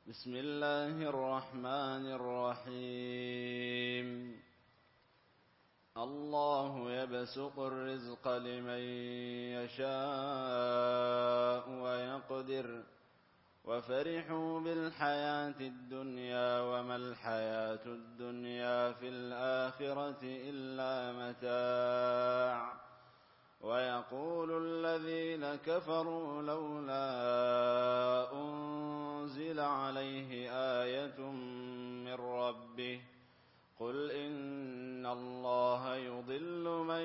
بسم الله الرحمن الرحيم الله يبسط الرزق لمن يشاء ويقدر وفرحوا بالحياة الدنيا وما الحياة الدنيا في الآخرة إلا متاع ويقول الذين كفروا لولا أنزل عليه آية من ربه قل إن الله يضل من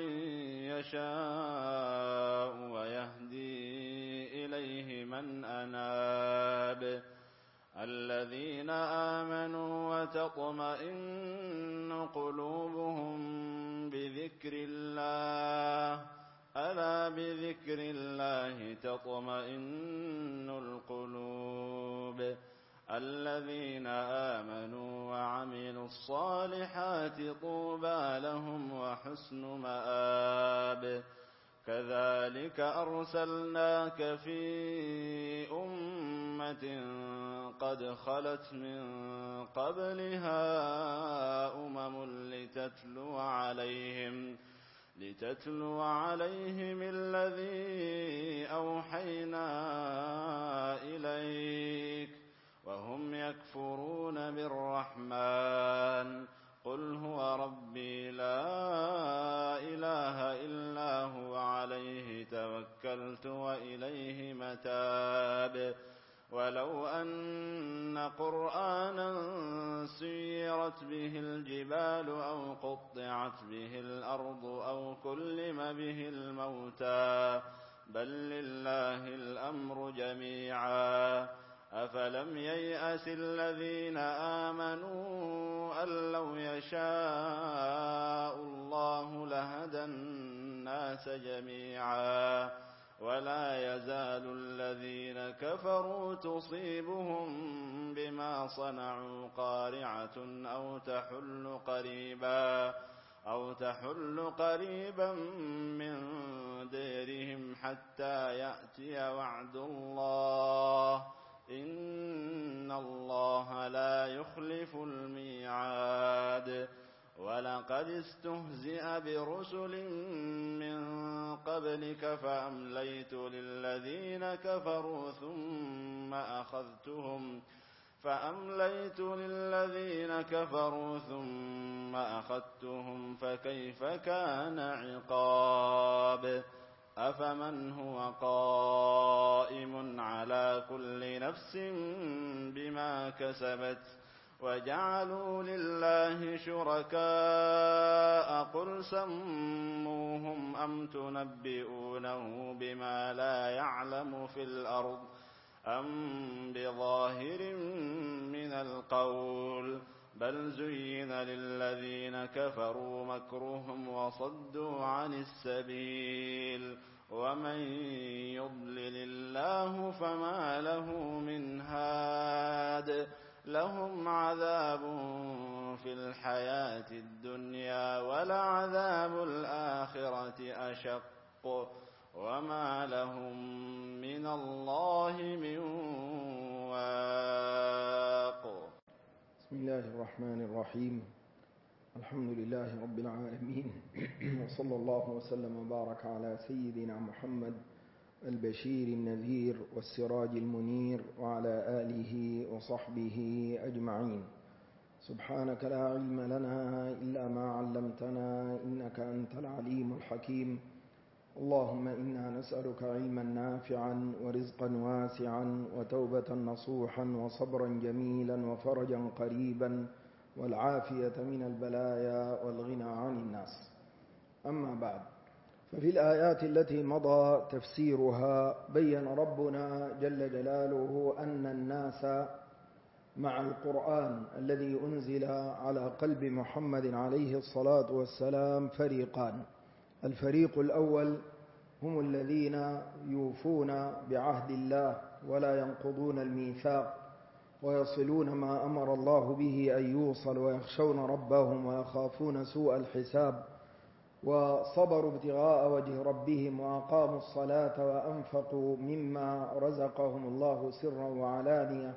يشاء ويهدي إليه من أناب الذين آمنوا وتطمئن قلوبهم بذكر الله ألا بذكر الله تطمئن القلوب الذين آمنوا وعملوا الصالحات طوبى لهم وحسن مآب كذلك أرسلناك في أمة قد خلت من قبلها لتتلو عليهم الذي أوحينا إليك وهم يكفرون بالرحمن قل هو ربي لا إله إلا هو عليه توكلت وإليه متاب ولو أن قرآنا سيرت به الجبال أو قطعت به الأرض أو كلم به الموتى بل لله الأمر جميعا أفلم ييأس الذين آمنوا أن لو يشاء الله لهدى الناس جميعا ولا يزال الذين كفروا تصيبهم بما صنعوا قارعة أو تحل قريبا من ديرهم حتى يأتي وعد الله إن الله لا يخلف الميعاد ولقد استهزئ برسل من قبلك فأمليت للذين كفروا ثم أخذتهم فكيف كان عقاب أفمن هو قائم على كل نفس بما كسبت وجعلوا لله شركاء قل سموهم أم تنبئونه بما لا يعلم في الأرض أم بظاهر من القول بل زين للذين كفروا مكرهم وصدوا عن السبيل ومن يضلل الله فما له من هاد لهم عذاب في الحياة الدنيا ولعذاب الآخرة أشق وما لهم من الله من واق بسم الله الرحمن الرحيم الحمد لله رب العالمين وصلى الله وسلم وبارك على سيدنا محمد البشير النذير والسراج المنير وعلى آله وصحبه أجمعين سبحانك لا علم لنا إلا ما علمتنا إنك أنت العليم الحكيم اللهم إنا نسألك علما نافعا ورزقا واسعا وتوبة نصوحا وصبرا جميلا وفرجا قريبا والعافية من البلايا والغنى عن الناس أما بعد ففي الآيات التي مضى تفسيرها بين ربنا جل جلاله أن الناس مع القرآن الذي أنزل على قلب محمد عليه الصلاة والسلام فريقان الفريق الأول هم الذين يوفون بعهد الله ولا ينقضون الميثاق ويصلون ما أمر الله به أن يوصل ويخشون ربهم ويخافون سوء الحساب وصبروا ابتغاء وجه ربهم وأقاموا الصلاة وأنفقوا مما رزقهم الله سرا وعلانية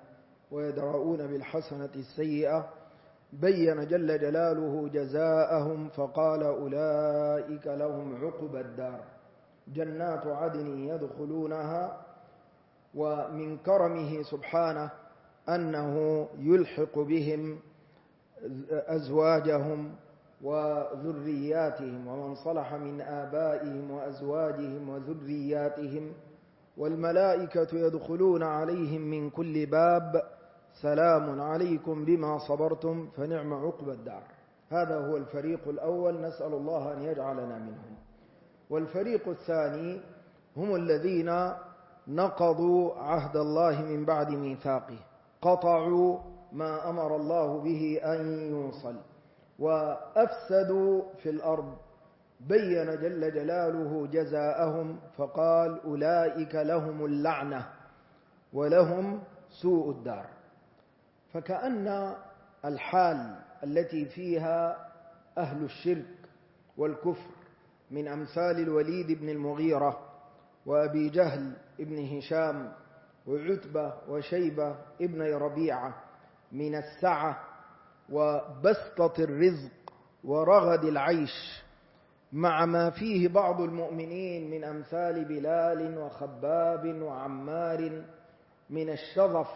ويدرؤون بالحسنة السيئة بين جل جلاله جزاءهم فقال أولئك لهم عقبى الدار جنات عدن يدخلونها. ومن كرمه سبحانه أنه يلحق بهم أزواجهم وذرياتهم ومن صلح من آبائهم وأزواجهم وذرياتهم، والملائكة يدخلون عليهم من كل باب سلام عليكم بما صبرتم فنعم عقبى الدار. هذا هو الفريق الأول، نسأل الله أن يجعلنا منهم. والفريق الثاني هم الذين نقضوا عهد الله من بعد ميثاقه، قطعوا ما أمر الله به أن يوصل وأفسدوا في الأرض، بين جل جلاله جزاءهم فقال أولئك لهم اللعنة ولهم سوء الدار. فكأن الحال التي فيها أهل الشرك والكفر من أمثال الوليد بن المغيرة وأبي جهل بن هشام وعتبة وشيبة ابن ربيعة من السعة وبسطة الرزق ورغد العيش، مع ما فيه بعض المؤمنين من أمثال بلال وخباب وعمار من الشظف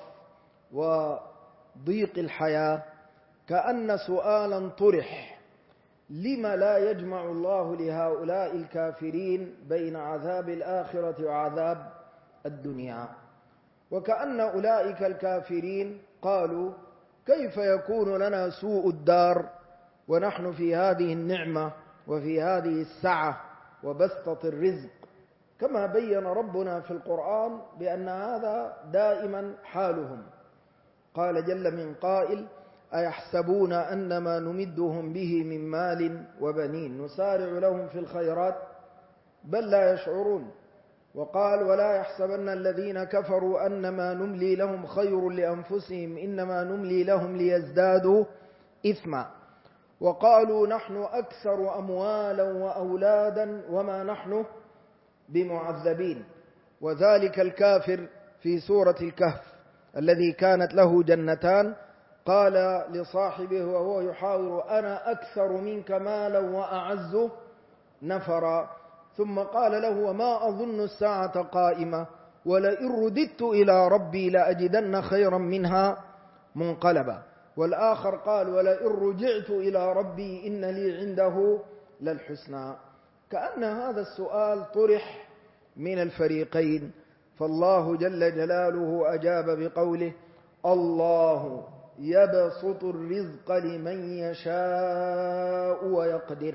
وضيق الحياة، كأن سؤالا طرح: لما لا يجمع الله لهؤلاء الكافرين بين عذاب الآخرة وعذاب الدنيا؟ وكأن أولئك الكافرين قالوا: كيف يكون لنا سوء الدار ونحن في هذه النعمة وفي هذه السعة وبسطة الرزق، كما بين ربنا في القرآن بأن هذا دائما حالهم. قال جل من قائل: أيحسبون أن ما نمدهم به من مال وبنين نسارع لهم في الخيرات بل لا يشعرون. وقال: ولا يحسبن الذين كفروا أنما نملي لهم خير لأنفسهم إنما نملي لهم ليزدادوا إثما. وقالوا: نحن أكثر أموالا وأولادا وما نحن بمعذبين. وذلك الكافر في سورة الكهف الذي كانت له جنتان قال لصاحبه وهو يحاور: أنا أكثر منك مالا وأعز نفرا. ثم قال له: وما أظن الساعة قائمة ولئن رددت إلى ربي لأجدن خيرا منها منقلبا. والآخر قال: ولئن رجعت إلى ربي إن لي عنده للحسنى. كأن هذا السؤال طرح من الفريقين، فالله جل جلاله أجاب بقوله: الله يبسط الرزق لمن يشاء ويقدر.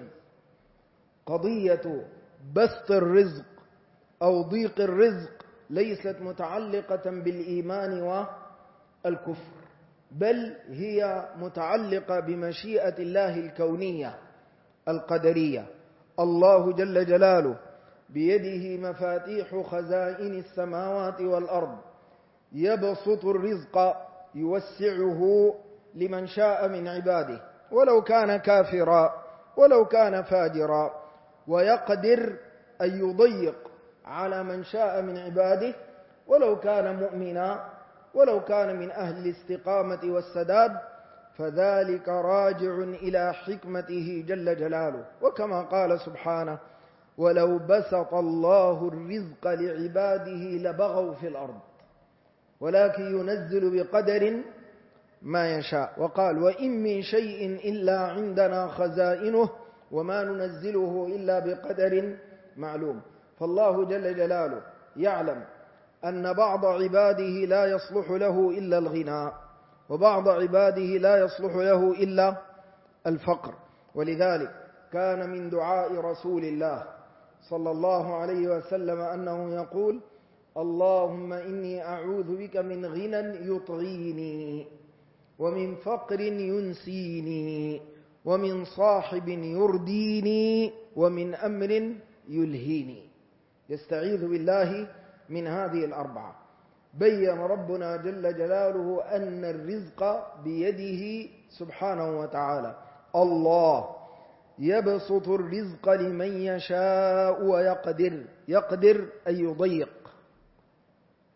قضية بسط الرزق أو ضيق الرزق ليست متعلقة بالإيمان والكفر، بل هي متعلقة بمشيئة الله الكونية القدرية. الله جل جلاله بيده مفاتيح خزائن السماوات والأرض، يبسط الرزق يوسعه لمن شاء من عباده ولو كان كافرا ولو كان فاجرا، ويقدر أن يضيق على من شاء من عباده ولو كان مؤمنا ولو كان من أهل الاستقامة والسداد، فذلك راجع إلى حكمته جل جلاله. وكما قال سبحانه: ولو بسط الله الرزق لعباده لبغوا في الأرض ولكن ينزل بقدر ما يشاء. وقال: وإن من شيء إلا عندنا خزائنه وما ننزله إلا بقدر معلوم. فالله جل جلاله يعلم أن بعض عباده لا يصلح له إلا الغنى، وبعض عباده لا يصلح له إلا الفقر. ولذلك كان من دعاء رسول الله صلى الله عليه وسلم أنه يقول: اللهم إني أعوذ بك من غنى يطغيني ومن فقر ينسيني ومن صاحب يرديني ومن أمر يلهيني. يستعيذ بالله من هذه الأربعة. بين ربنا جل جلاله أن الرزق بيده سبحانه وتعالى. الله يبسط الرزق لمن يشاء ويقدر، يقدر أن يضيق.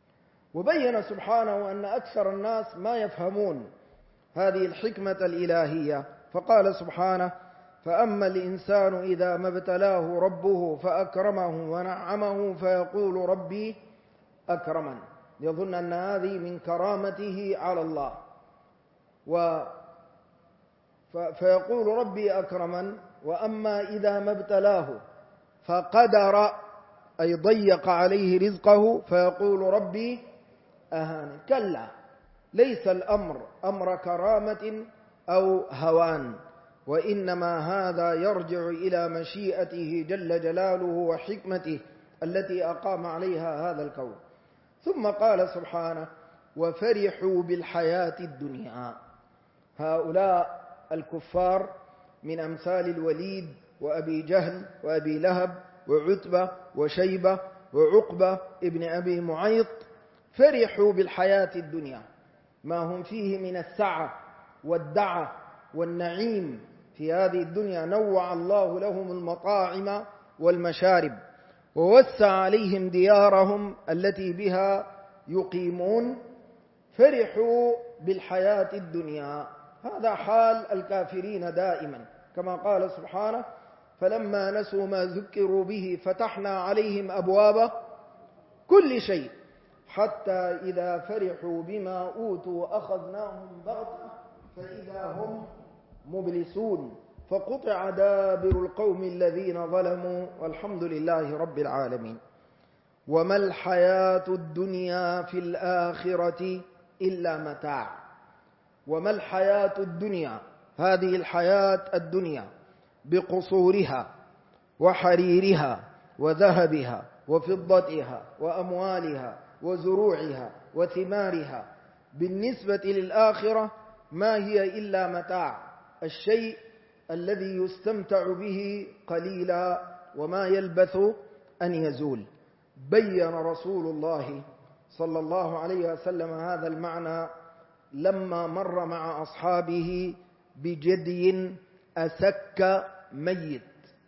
وبين سبحانه أن أكثر الناس ما يفهمون هذه الحكمة الإلهية، فقال سبحانه: فأما الإنسان إذا ما ابتلاه ربه فأكرمه ونعمه فيقول ربي أكرمن، يظن أن هذه من كرامته على الله، فيقول ربي أكرمن. وأما إذا ما ابتلاه فقدر أي ضيق عليه رزقه فيقول ربي أهان. كلا، ليس الأمر أمر كرامة أو هوان، وإنما هذا يرجع إلى مشيئته جل جلاله وحكمته التي أقام عليها هذا الكون. ثم قال سبحانه: وفرحوا بالحياة الدنيا. هؤلاء الكفار من أمثال الوليد وأبي جهل وأبي لهب وعتبة وشيبة وعقبة ابن أبي معيط فرحوا بالحياة الدنيا، ما هم فيه من السعة والدعة والنعيم في هذه الدنيا. نوع الله لهم المطاعم والمشارب، ووسع عليهم ديارهم التي بها يقيمون. فرحوا بالحياة الدنيا. هذا حال الكافرين دائما، كما قال سبحانه: فلما نسوا ما ذكروا به فتحنا عليهم أبواب كل شيء حتى إذا فرحوا بما أوتوا أخذناهم بغتة فإذا هم مبلسون فقطع دابر القوم الذين ظلموا والحمد لله رب العالمين. وما الحياة الدنيا في الآخرة إلا متاع. وما الحياة الدنيا، هذه الحياة الدنيا بقصورها وحريرها وذهبها وفضتها وأموالها وزروعها وثمارها، بالنسبة للآخرة ما هي إلا متاع، الشيء الذي يستمتع به قليلا وما يلبث أن يزول. بين رسول الله صلى الله عليه وسلم هذا المعنى لما مر مع أصحابه بجدي أسك ميت.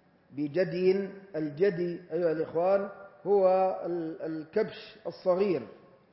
بجدي، الجدي أيها الإخوان هو الكبش الصغير،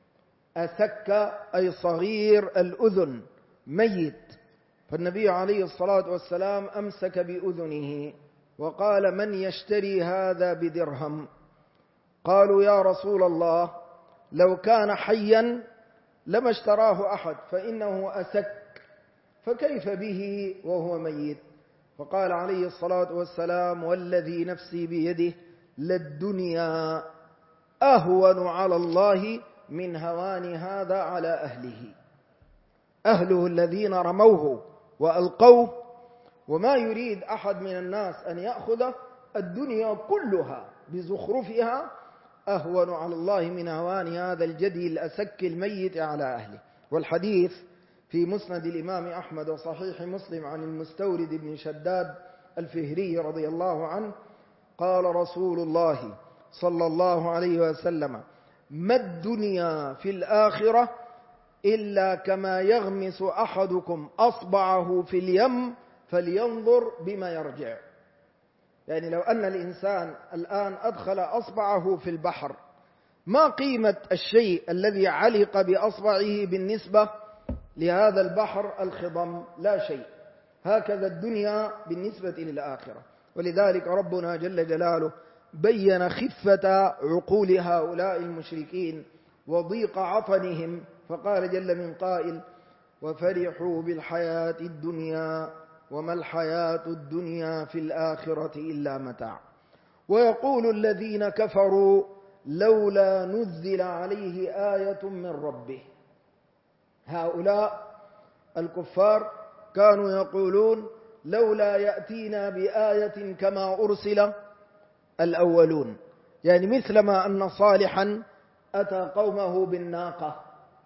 أسك أي صغير الأذن ميت. فالنبي عليه الصلاة والسلام أمسك بأذنه وقال: من يشتري هذا بدرهم؟ قالوا: يا رسول الله لو كان حيا لما اشتراه أحد فإنه أسك، فكيف به وهو ميت؟ فقال عليه الصلاة والسلام: والذي نفسي بيده للدنيا أهون على الله من هوان هذا على أهله. أهله الذين رموه وألقوه، وما يريد أحد من الناس أن يأخذ الدنيا كلها بزخرفها، أهون على الله من هوان هذا الجدي الأسك الميت على أهله. والحديث في مسند الإمام أحمد وصحيح مسلم عن المستورد بن شداد الفهري رضي الله عنه قال رسول الله صلى الله عليه وسلم: ما الدنيا في الآخرة إلا كما يغمس أحدكم أصبعه في اليم فلينظر بما يرجع. يعني لو أن الإنسان الآن أدخل أصبعه في البحر، ما قيمة الشيء الذي علق بأصبعه بالنسبة لهذا البحر الخضم؟ لا شيء. هكذا الدنيا بالنسبة للآخرة. ولذلك ربنا جل جلاله بين خفة عقول هؤلاء المشركين وضيق عطنهم، فقال جل من قائل: وفرحوا بالحياة الدنيا وما الحياة الدنيا في الآخرة إلا متاع. ويقول الذين كفروا لولا نزل عليه آية من ربه. هؤلاء الكفار كانوا يقولون: لولا يأتينا بآية كما أرسل الأولون، يعني مثلما أن صالحا أتى قومه بالناقة،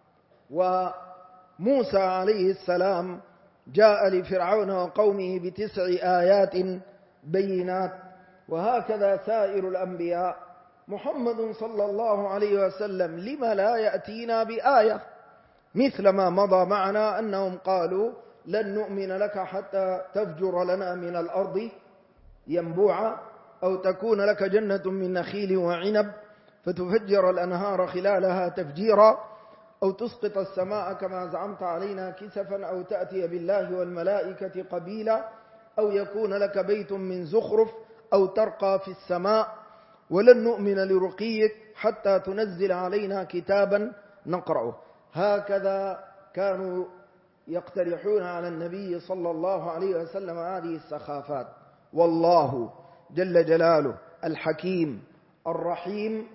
وموسى عليه السلام جاء لفرعون وقومه ب9 آيات بينات، وهكذا سائر الأنبياء. محمد صلى الله عليه وسلم لما لا يأتينا بآية؟ مثل ما مضى معنا أنهم قالوا: لن نؤمن لك حتى تفجر لنا من الأرض ينبوعا، أو تكون لك جنة من نخيل وعنب فتفجر الأنهار خلالها تفجيرا، أو تسقط السماء كما زعمت علينا كسفا أو تأتي بالله والملائكة قبيلا أو يكون لك بيت من زخرف أو ترقى في السماء ولن نؤمن لرقيك حتى تنزل علينا كتابا نقرأه. هكذا كانوا يقترحون على النبي صلى الله عليه وسلم هذه السخافات. والله جل جلاله الحكيم الرحيم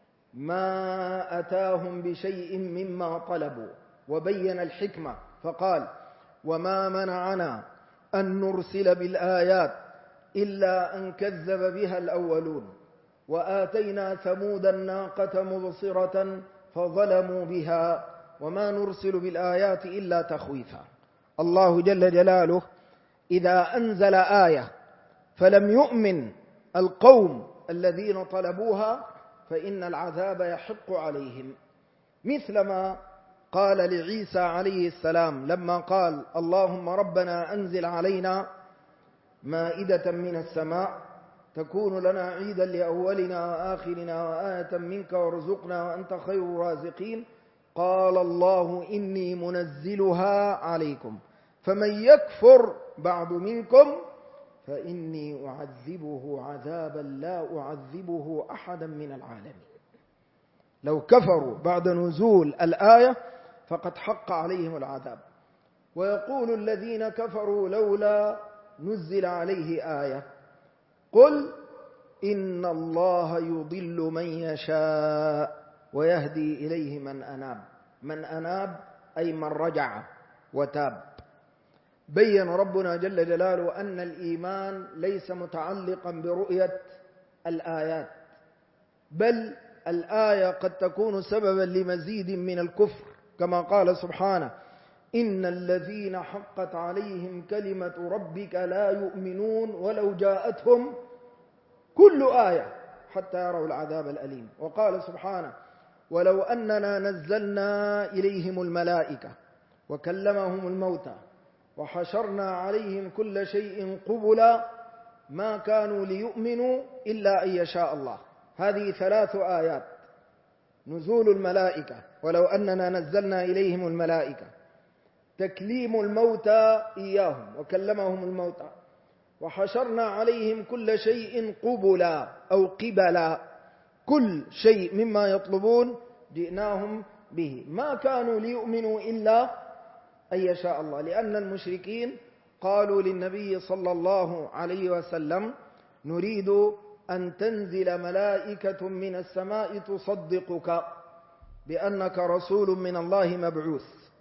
ما أتاهم بشيء مما طلبوا، وبين الحكمة فقال: وما منعنا أن نرسل بالآيات إلا أن كذب بها الأولون وآتينا ثمود الناقة مبصرة فظلموا بها وما نرسل بالآيات إلا تخويفا. الله جل جلاله إذا أنزل آية فلم يؤمن القوم الذين طلبوها فإن العذاب يحق عليهم، مثلما قال لعيسى عليه السلام لما قال: اللهم ربنا أنزل علينا مائدة من السماء تكون لنا عيدا لأولنا وآخرنا وآية منك وارزقنا وأنت خير الرازقين. قال الله: إني منزلها عليكم فمن يكفر بعد منكم فإني أعذبه عذابا لا أعذبه أحدا من العالمين. لو كفروا بعد نزول الآية فقد حق عليهم العذاب. ويقول الذين كفروا: لولا نزل عليه آية. قل إن الله يضل من يشاء ويهدي إليه من أناب. من أناب أي من رجع وتاب. بين ربنا جل جلاله أن الإيمان ليس متعلقا برؤية الآيات، بل الآية قد تكون سببا لمزيد من الكفر، كما قال سبحانه: إن الذين حقت عليهم كلمة ربك لا يؤمنون ولو جاءتهم كل آية حتى يروا العذاب الأليم. وقال سبحانه: ولو أننا نزلنا إليهم الملائكة وكلمهم الموتى وحشرنا عليهم كل شيء قبلا ما كانوا ليؤمنوا إلا أن يشاء الله. هذه 3 آيات: نزول الملائكة، ولو أننا نزلنا إليهم الملائكة، تكليم الموتى إياهم وكلمهم الموتى، وحشرنا عليهم كل شيء قبلا أو قبلا، كل شيء مما يطلبون جئناهم به. ما كانوا ليؤمنوا إلا أن يشاء الله، لأن المشركين قالوا للنبي صلى الله عليه وسلم: نريد أن تنزل ملائكة من السماء تصدقك بأنك رسول من الله مبعوث،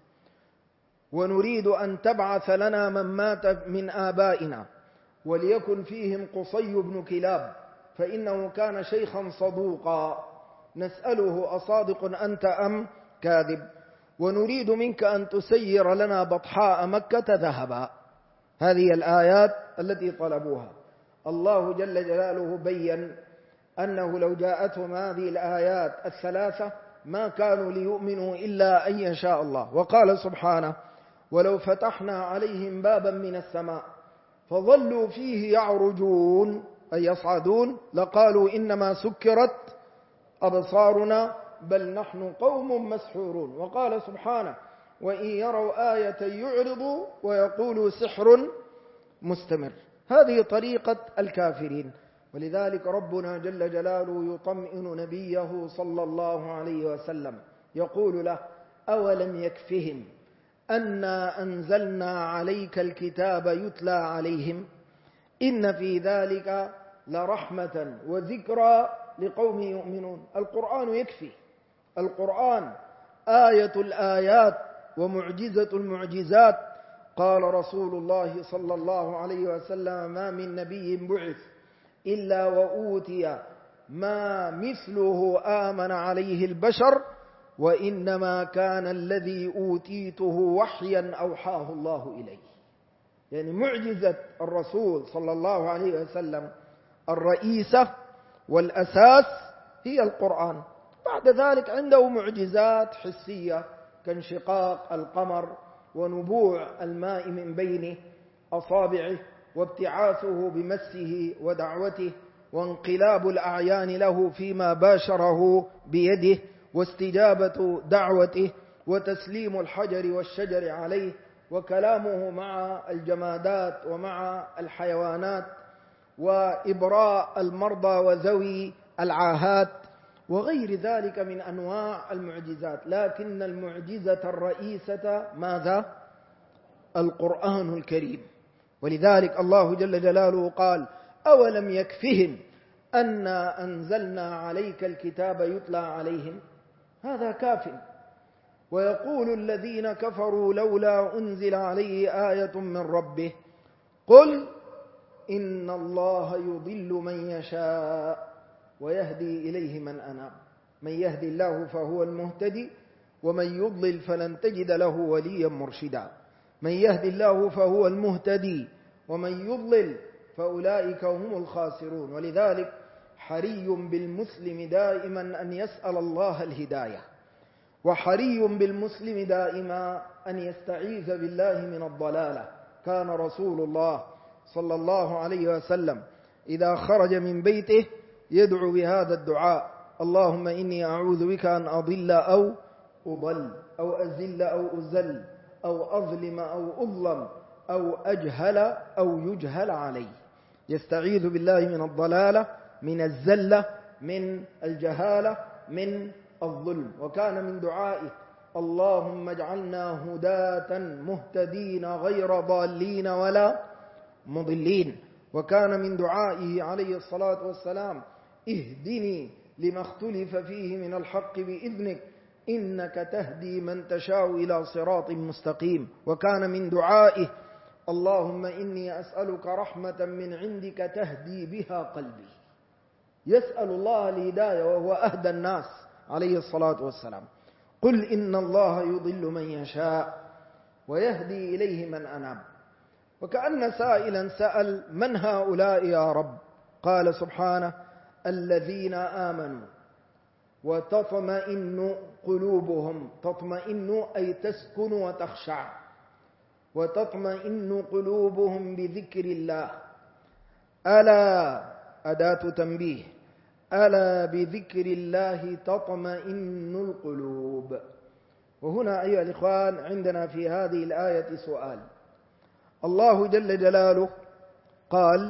ونريد أن تبعث لنا من مات من آبائنا وليكن فيهم قصي بن كلاب فإنه كان شيخا صدوقا نسأله أصادق أنت أم كاذب، ونريد منك أن تسير لنا بطحاء مكة ذهبا. هذه الآيات التي طلبوها. الله جل جلاله بين أنه لو جاءتهم هذه الآيات 3 ما كانوا ليؤمنوا إلا أن يشاء الله. وقال سبحانه: ولو فتحنا عليهم بابا من السماء فظلوا فيه يعرجون أي يصعدون لقالوا إنما سكرت أبصارنا بل نحن قوم مسحورون. وقال سبحانه: وإن يروا آية يعرضوا ويقولوا سحر مستمر. هذه طريقة الكافرين. ولذلك ربنا جل جلاله يطمئن نبيه صلى الله عليه وسلم يقول له: أولم يكفهم أنا أنزلنا عليك الكتاب يتلى عليهم إن في ذلك لرحمة وذكرى لقوم يؤمنون. القرآن يكفي. القرآن آية الآيات ومعجزة المعجزات. قال رسول الله صلى الله عليه وسلم: ما من نبي بعث إلا وأوتي ما مثله آمن عليه البشر وإنما كان الذي أوتيته وحيا أوحاه الله إليه. يعني معجزة الرسول صلى الله عليه وسلم الرئيسة والأساس هي القرآن. بعد ذلك عنده معجزات حسية كانشقاق القمر ونبوع الماء من بين أصابعه وابتعاثه بمسه ودعوته وانقلاب الأعيان له فيما باشره بيده واستجابة دعوته وتسليم الحجر والشجر عليه، وكلامه مع الجمادات ومع الحيوانات، وإبراء المرضى وذوي العاهات، وغير ذلك من أنواع المعجزات. لكن المعجزة الرئيسة ماذا؟ القرآن الكريم. ولذلك الله جل جلاله قال: أولم يكفهم أنا أنزلنا عليك الكتاب يتلى عليهم. هذا كاف. ويقول الذين كفروا لولا أنزل عليه آية من ربه قل إن الله يضل من يشاء ويهدي إليه من أناب. من يهدي الله فهو المهتدي ومن يضلل فلن تجد له وليا مرشدا. من يهدي الله فهو المهتدي ومن يضلل فأولئك هم الخاسرون. ولذلك حري بالمسلم دائما أن يسأل الله الهداية، وحري بالمسلم دائما أن يستعيذ بالله من الضلالة. كان رسول الله صلى الله عليه وسلم إذا خرج من بيته يدعو بهذا الدعاء: اللهم إني أعوذ بك أن أضل أو أضل أو أزل أو أزل أو أظلم أو أظلم أو أجهل أو يجهل علي. يستعيذ بالله من الضلالة، من الزلة، من الجهالة، من الظلم. وكان من دعائه: اللهم اجعلنا هداة مهتدين غير ضالين ولا مضلين. وكان من دعائه عليه الصلاة والسلام: اهدني لما اختلف فيه من الحق بإذنك إنك تهدي من تشاء إلى صراط مستقيم. وكان من دعائه: اللهم إني أسألك رحمة من عندك تهدي بها قلبي. يسأل الله الهداية وهو أهدى الناس عليه الصلاة والسلام. قل إن الله يضل من يشاء ويهدي إليه من أناب. وكأن سائلا سأل: من هؤلاء يا رب؟ قال سبحانه: الذين آمنوا وتطمئن قلوبهم. تطمئن أي تسكن وتخشع. وتطمئن قلوبهم بذكر الله. ألا أداة تنبيه: ألا بذكر الله تطمئن القلوب. وهنا أيها الإخوان عندنا في هذه الآية سؤال. الله جل جلاله قال: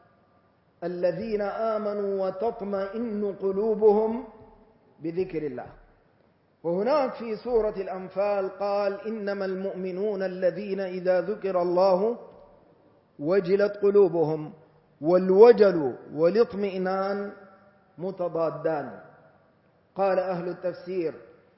الذين آمنوا وتطمئن قلوبهم بذكر الله. وهناك في سورة الأنفال قال: إنما المؤمنون الذين إذا ذكر الله وجلت قلوبهم. والوجل والاطمئنان متضادان. قال أهل التفسير: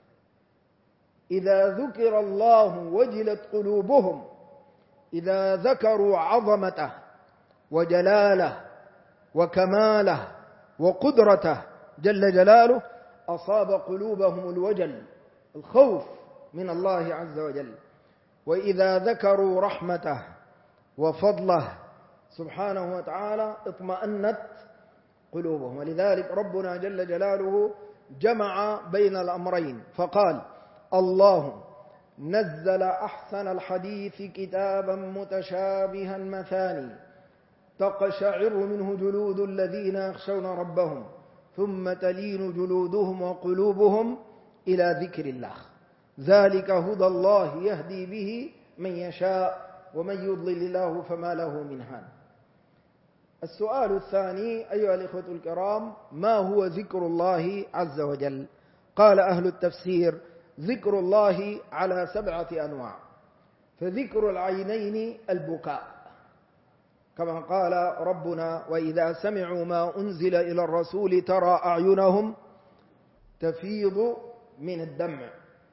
إذا ذكر الله وجلت قلوبهم، إذا ذكروا عظمته وجلاله وكماله وقدرته جل جلاله أصاب قلوبهم الوجل، الخوف من الله عز وجل. وإذا ذكروا رحمته وفضله سبحانه وتعالى اطمأنت قلوبهم. ولذلك ربنا جل جلاله جمع بين الأمرين فقال: الله نزل أحسن الحديث كتابا متشابها مثاني تقشعر منه جلود الذين يخشون ربهم ثم تلين جلودهم وقلوبهم إلى ذكر الله. ذلك هدى الله يهدي به من يشاء ومن يضلل الله فما له من هاد. السؤال الثاني أيها الإخوة الكرام: ما هو ذكر الله عز وجل؟ قال أهل التفسير: ذكر الله على 7 أنواع. فذكر العينين البكاء، كما قال ربنا: وإذا سمعوا ما أنزل إلى الرسول ترى أعينهم تفيض من الدمع.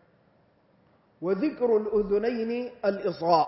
وذكر الأذنين الإصغاء.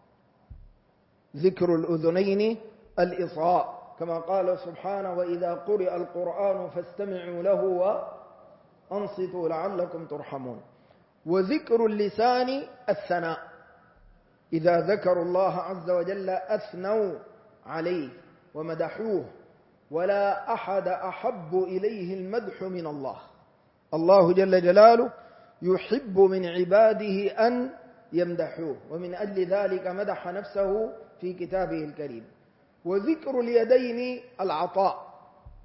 ذكر الأذنين الإصغاء، كما قال سبحانه: وإذا قرئ القرآن فاستمعوا له وأنصتوا لعلكم ترحمون. وذكر اللسان الثناء، إذا ذكروا الله عز وجل أثنوا عليه ومدحوه، ولا أحد أحب إليه المدح من الله. الله جل جلاله يحب من عباده أن يمدحوه، ومن أجل ذلك مدح نفسه في كتابه الكريم. وذكر اليدين العطاء.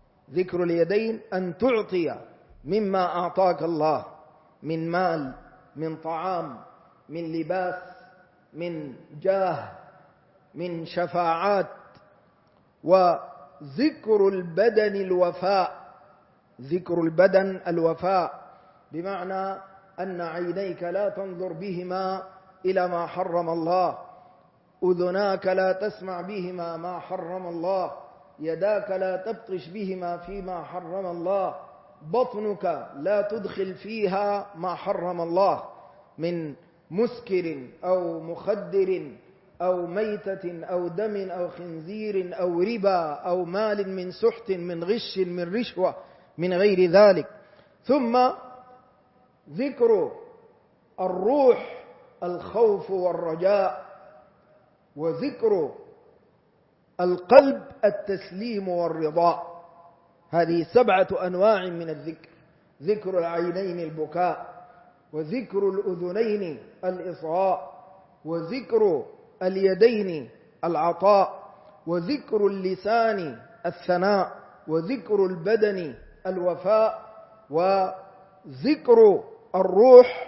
ذكر اليدين أن تعطي مما أعطاك الله من مال من طعام، من لباس، من جاه، من شفاعات. وذكر البدن الوفاء، ذكر البدن الوفاء بمعنى أن عينيك لا تنظر بهما إلى ما حرم الله، أذناك لا تسمع بهما ما حرم الله، يداك لا تبطش بهما فيما حرم الله، بطنك لا تدخل فيها ما حرم الله من مسكر أو مخدر أو ميتة أو دم أو خنزير أو ربا أو مال من سحت من غش من رشوة من غير ذلك. ثم ذكر الروح الخوف والرجاء، وذكر القلب التسليم والرضا. هذه 7 أنواع من الذكر: ذكر العينين البكاء، وذكر الأذنين الإصغاء، وذكر اليدين العطاء، وذكر اللسان الثناء، وذكر البدن الوفاء، وذكر الروح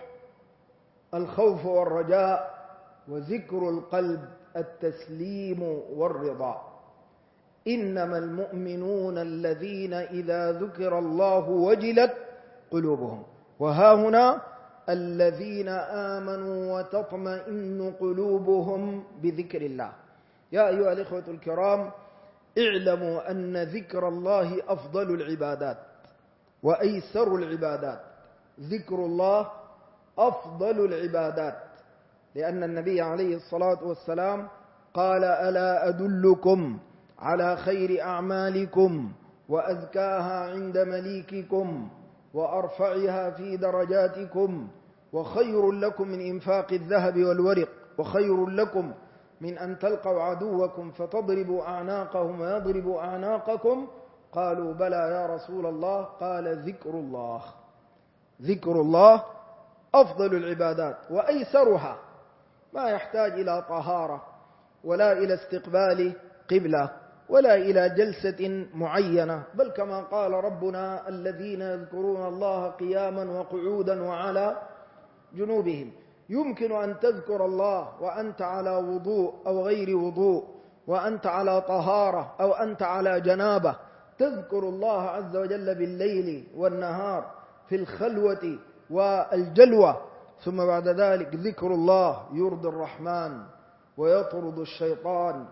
الخوف والرجاء، وذكر القلب التسليم والرضا. إنما المؤمنون الذين إذا ذكر الله وجلت قلوبهم، وها هنا الذين آمنوا وتطمئن قلوبهم بذكر الله. يا أيها الإخوة الكرام، اعلموا أن ذكر الله أفضل العبادات وأيسر العبادات. ذكر الله أفضل العبادات، لأن النبي عليه الصلاة والسلام قال: ألا أدلكم على خير أعمالكم وأزكاها عند مليككم وأرفعها في درجاتكم، وخير لكم من إنفاق الذهب والورق، وخير لكم من أن تلقوا عدوكم فتضربوا أعناقهم ويضربوا أعناقكم. قالوا: بلى يا رسول الله. قال: ذكر الله. ذكر الله أفضل العبادات وأيسرها، ما يحتاج إلى طهارة ولا إلى استقبال قبلة ولا إلى جلسة معينة، بل كما قال ربنا: الذين يذكرون الله قياما وقعودا وعلى جنوبهم. يمكن أن تذكر الله وأنت على وضوء أو غير وضوء، وأنت على طهارة أو أنت على جنابة، تذكر الله عز وجل بالليل والنهار في الخلوة والجلوة. ثم بعد ذلك ذكر الله يرضي الرحمن ويطرد الشيطان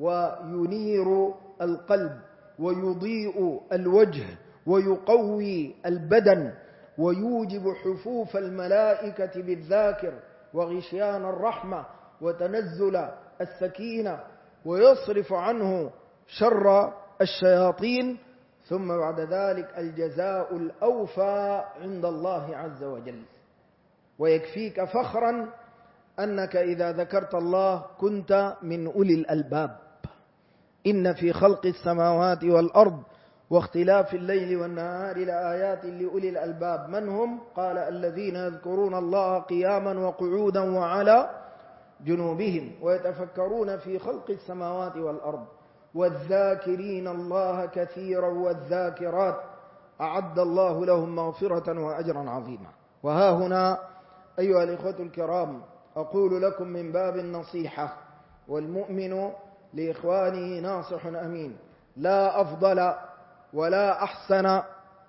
وينير القلب ويضيء الوجه ويقوي البدن ويوجب حفوف الملائكة بالذاكر وغشيان الرحمة وتنزل السكينة ويصرف عنه شر الشياطين. ثم بعد ذلك الجزاء الأوفى عند الله عز وجل. ويكفيك فخرا أنك إذا ذكرت الله كنت من أولي الألباب. إن في خلق السماوات والأرض واختلاف الليل والنهار لآيات لأولي الألباب. من هم؟ قال: الذين يذكرون الله قياما وقعودا وعلى جنوبهم ويتفكرون في خلق السماوات والأرض والذاكرين الله كثيرا والذاكرات أعد الله لهم مغفرة وأجرا عظيما. وها هنا أيها الإخوة الكرام، أقول لكم من باب النصيحة، والمؤمن لإخوانه ناصح أمين: لا أفضل ولا أحسن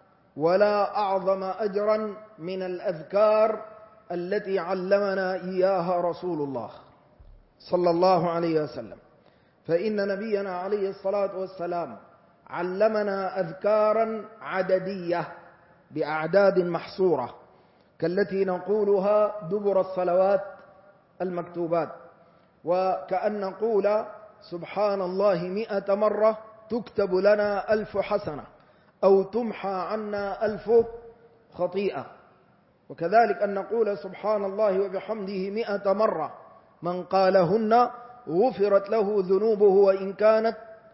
ولا أعظم أجرا من الأذكار التي علمنا إياها رسول الله صلى الله عليه وسلم. فإن نبينا عليه الصلاة والسلام علمنا أذكارا عددية بأعداد محصورة، كالتي نقولها دبر الصلوات المكتوبات، وكأن نقول سبحان الله 100 مرة تكتب لنا 1000 حسنة أو تمحى عنا 1000 خطيئة. وكذلك أن نقول سبحان الله وبحمده 100 مرة، من قالهن غفرت له ذنوبه وإن كانت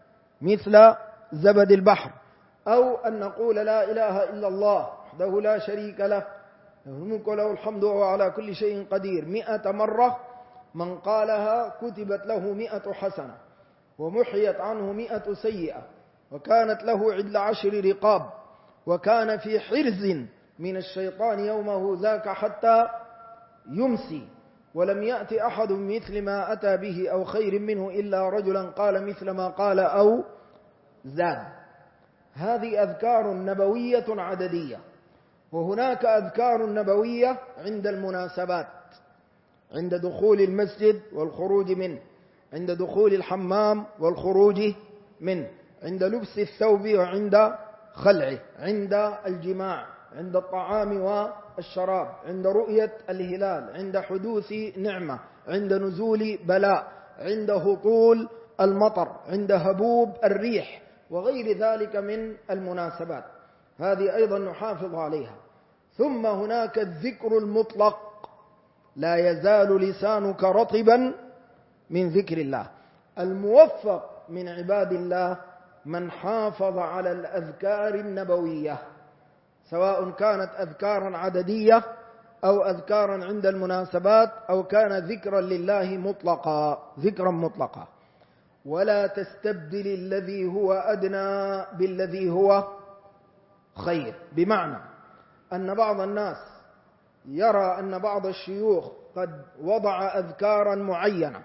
مثل زبد البحر. أو أن نقول لا إله إلا الله وحده لا شريك له، له الملك وله الحمد وهو على كل شيء قدير 100 مرة، من قالها كتبت له 100 حسنة ومحيت عنه 100 سيئة، وكانت له عدل 10 رقاب، وكان في حرز من الشيطان يومه ذاك حتى يمسي ولم يأتي أحد مثل ما أتى به أو خير منه إلا رجلا قال مثل ما قال أو زاد. هذه أذكار نبوية عددية. وهناك أذكار نبوية عند المناسبات، عند دخول المسجد والخروج منه، عند دخول الحمام والخروج منه، عند لبس الثوب وعند خلعه، عند الجماع، عند الطعام والشراب، عند رؤية الهلال، عند حدوث نعمة، عند نزول بلاء، عند هطول المطر، عند هبوب الريح وغير ذلك من المناسبات. هذه أيضا نحافظ عليها. ثم هناك الذكر المطلق، لا يزال لسانك رطبا من ذكر الله. الموفق من عباد الله من حافظ على الأذكار النبوية، سواء كانت أذكارا عددية أو أذكارا عند المناسبات أو كان ذكرا لله مطلقا، ذكرا مطلقا. ولا تستبدل الذي هو أدنى بالذي هو خير. بمعنى أن بعض الناس يرى أن بعض الشيوخ قد وضع أذكارا معينة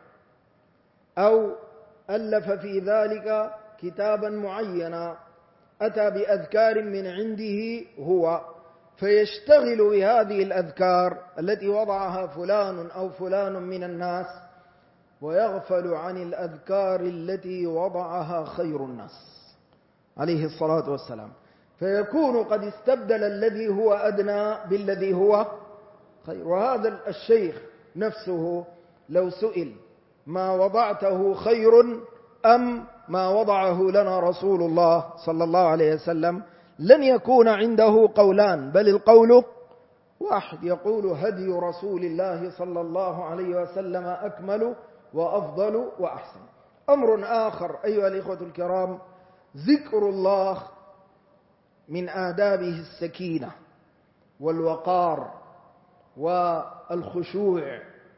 أو ألف في ذلك كتابا معينا، أتى بأذكار من عنده هو، فيشتغل بهذه الأذكار التي وضعها فلان أو فلان من الناس، ويغفل عن الأذكار التي وضعها خير الناس عليه الصلاة والسلام، فيكون قد استبدل الذي هو أدنى بالذي هو خير. وهذا الشيخ نفسه لو سئل ما وضعته خير أم ما وضعه لنا رسول الله صلى الله عليه وسلم، لن يكون عنده قولان، بل القول واحد، يقول هدي رسول الله صلى الله عليه وسلم أكمل وأفضل وأحسن. أمر آخر أيها الإخوة الكرام، ذكر الله من آدابه السكينة والوقار والخشوع،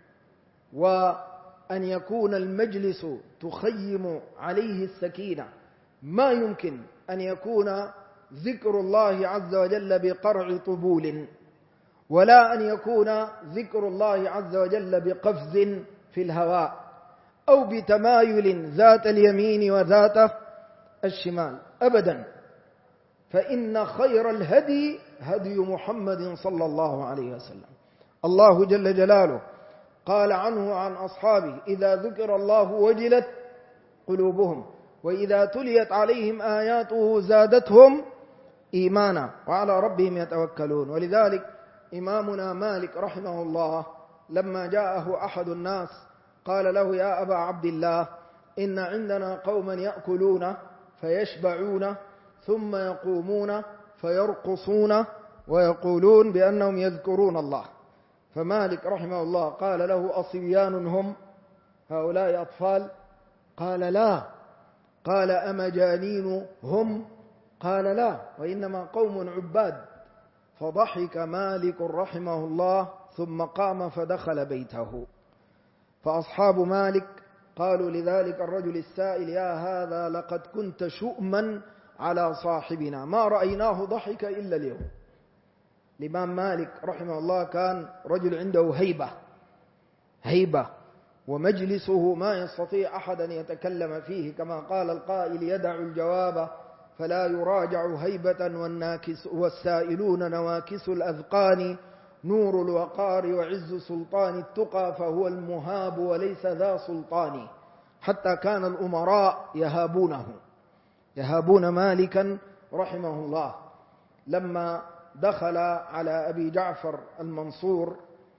وأن يكون المجلس تخيم عليه السكينة. ما يمكن أن يكون ذكر الله عز وجل بقرع طبول، ولا أن يكون ذكر الله عز وجل بقفز في الهواء أو بتمايل ذات اليمين وذات الشمال أبدا. فإن خير الهدي هدي محمد صلى الله عليه وسلم. الله جل جلاله قال عنه عن أصحابه إذا ذكر الله وجلت قلوبهم وإذا تليت عليهم آياته زادتهم إيمانا وعلى ربهم يتوكلون. ولذلك إمامنا مالك رحمه الله لما جاءه أحد الناس قال له يا أبا عبد الله إن عندنا قوما يأكلون فيشبعون ثم يقومون فيرقصون ويقولون بأنهم يذكرون الله. فمالك رحمه الله قال له أصبيان هم هؤلاء أطفال؟ قال لا. قال أمجانين هم؟ قال لا، وإنما قوم عباد. فضحك مالك رحمه الله ثم قام فدخل بيته. فأصحاب مالك قالوا لذلك الرجل السائل يا هذا لقد كنت شؤما على صاحبنا، ما رأيناه ضحك إلا اليوم. الإمام مالك رحمه الله كان رجل عنده هيبة ومجلسه ما يستطيع أحد أن يتكلم فيه، كما قال القائل يدع الجواب فلا يراجع هيبة والسائلون نواكس الأذقان نور الوقار وعز سلطان التقى فهو المهاب وليس ذا سلطان. حتى كان الأمراء يهابون مالكا رحمه الله. لما دخل على أبي جعفر المنصور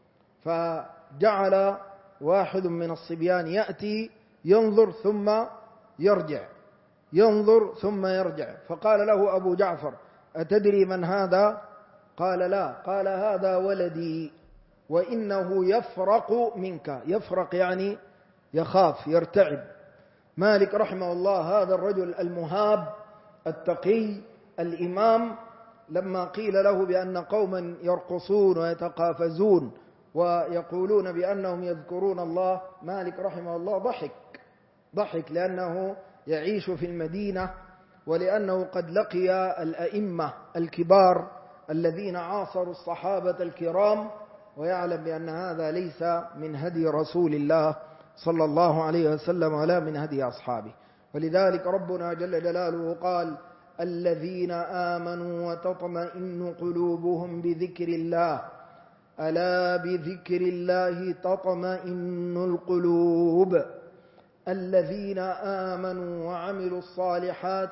فجعل واحد من الصبيان يأتي ينظر ثم يرجع، ينظر ثم يرجع، فقال له أبو جعفر أتدري من هذا؟ قال لا. قال هذا ولدي وإنه يفرق منك. يفرق يعني يخاف يرتعب. مالك رحمه الله هذا الرجل المهاب التقي الإمام لما قيل له بأن قوما يرقصون ويتقافزون ويقولون بأنهم يذكرون الله، مالك رحمه الله ضحك لأنه يعيش في المدينة، ولأنه قد لقي الأئمة الكبار الذين عاصروا الصحابة الكرام ويعلم بأن هذا ليس من هدي رسول الله صلى الله عليه وسلم ولا من هدي أصحابه. ولذلك ربنا جل جلاله قال: الذين آمنوا وتطمئن قلوبهم بذكر الله ألا بذكر الله تطمئن القلوب. الذين آمنوا وعملوا الصالحات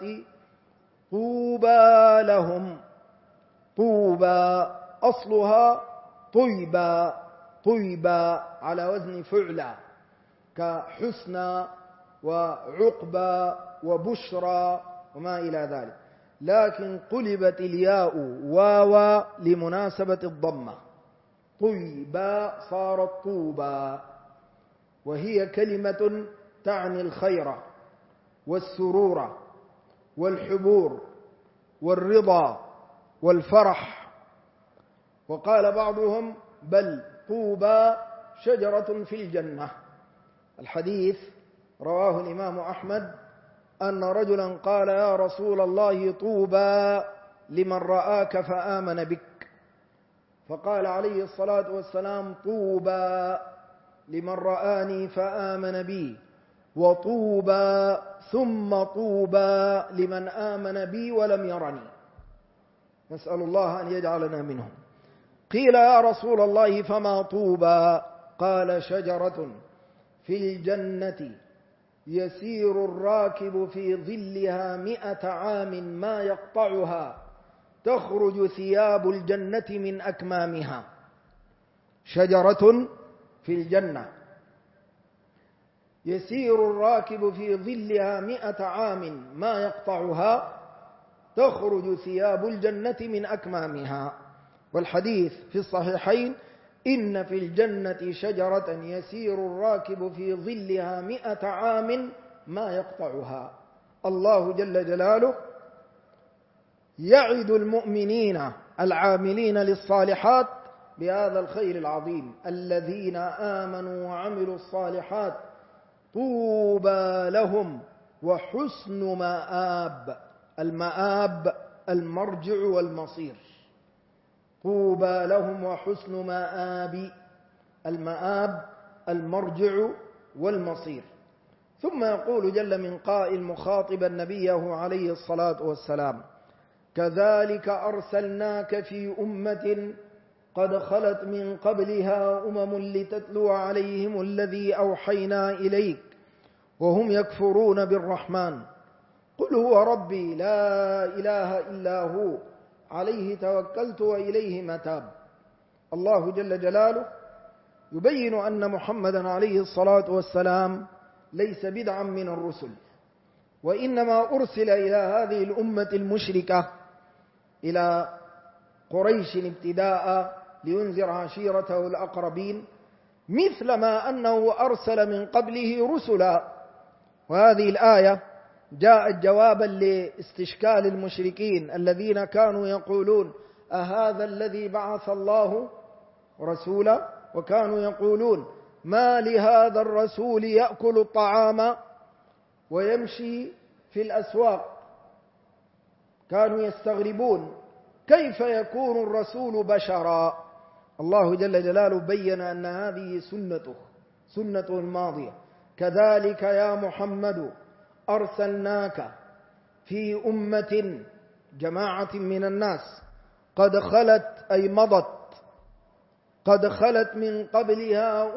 طوبى لهم. طوبى أصلها طيبى، طيبى على وزن فعلى، كحسنى وعقبى وبشرى وما إلى ذلك، لكن قلبت الياء واوا لمناسبة الضمة، طيبى صارت طوبى، وهي كلمة تعني الخير والسرور والحبور والرضا والفرح. وقال بعضهم: بل طوبى شجرة في الجنة. الحديث رواه الإمام أحمد أن رجلا قال: يا رسول الله طوبى لمن رآك فآمن بك. فقال عليه الصلاة والسلام: طوبى لمن رآني فآمن بي، وطوبى ثم طوبى لمن آمن بي ولم يرني. نسأل الله أن يجعلنا منهم. قيل: يا رسول الله فما طوبى؟ قال: شجرة في الجنة يسير الراكب في ظلها 100 عام ما يقطعها، تخرج ثياب الجنة من أكمامها. شجرة في الجنة يسير الراكب في ظلها 100 عام ما يقطعها، تخرج ثياب الجنة من أكمامها. والحديث في الصحيحين: إن في الجنة شجرة يسير الراكب في ظلها 100 عام ما يقطعها. الله جل جلاله يعد المؤمنين العاملين للصالحات بهذا الخير العظيم: الذين آمنوا وعملوا الصالحات طوبى لهم وحسن مآب. المآب المرجع والمصير. طوبى لهم وحسن مآب، المآب المرجع والمصير. ثم يقول جل من قائل مخاطبا نبيه عليه الصلاة والسلام: كذلك أرسلناك في أمة قد خلت من قبلها لتتلو عليهم الذي أوحينا إليك وهم يكفرون بالرحمن قل هو ربي لا إله إلا هو عليه توكلت وإليه متاب. الله جل جلاله يبين أن محمدا عليه الصلاة والسلام ليس بدعا من الرسل، وإنما أرسل إلى هذه الأمة المشركة، إلى قريش ابتداء، لينذر عشيرته الأقربين، مثلما أنه أرسل من قبله رسلا. وهذه الآية جاءت جوابا لاستشكال المشركين الذين كانوا يقولون: أهذا الذي بعث الله رسولا؟ وكانوا يقولون: ما لهذا الرسول يأكل الطعام ويمشي في الأسواق. كانوا يستغربون كيف يكون الرسول بشرا. الله جل جلاله بين أن هذه سنته الماضية: كذلك يا محمد أرسلناك في أمة جماعة من الناس قد خلت أي مضت، قد خلت من قبلها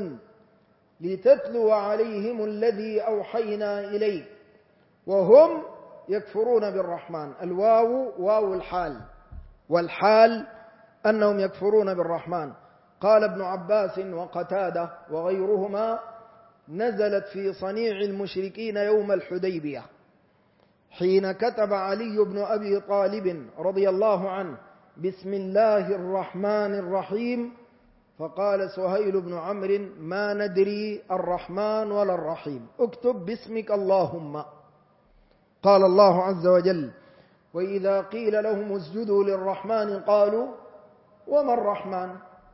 لتتلو عليهم الذي أوحينا إليك وهم يكفرون بالرحمن. الواو واو الحال، والحال أنهم يكفرون بالرحمن. قال ابن عباس وقتادة وغيرهما: نزلت في صنيع المشركين يوم الحديبية، حين كتب علي بن أبي طالب رضي الله عنه: بسم الله الرحمن الرحيم، فقال سهيل بن عمرو: ما ندري الرحمن ولا الرحيم، اكتب باسمك اللهم. قال الله عز وجل: وإذا قيل لهم اسجدوا للرحمن قالوا وما الرحمن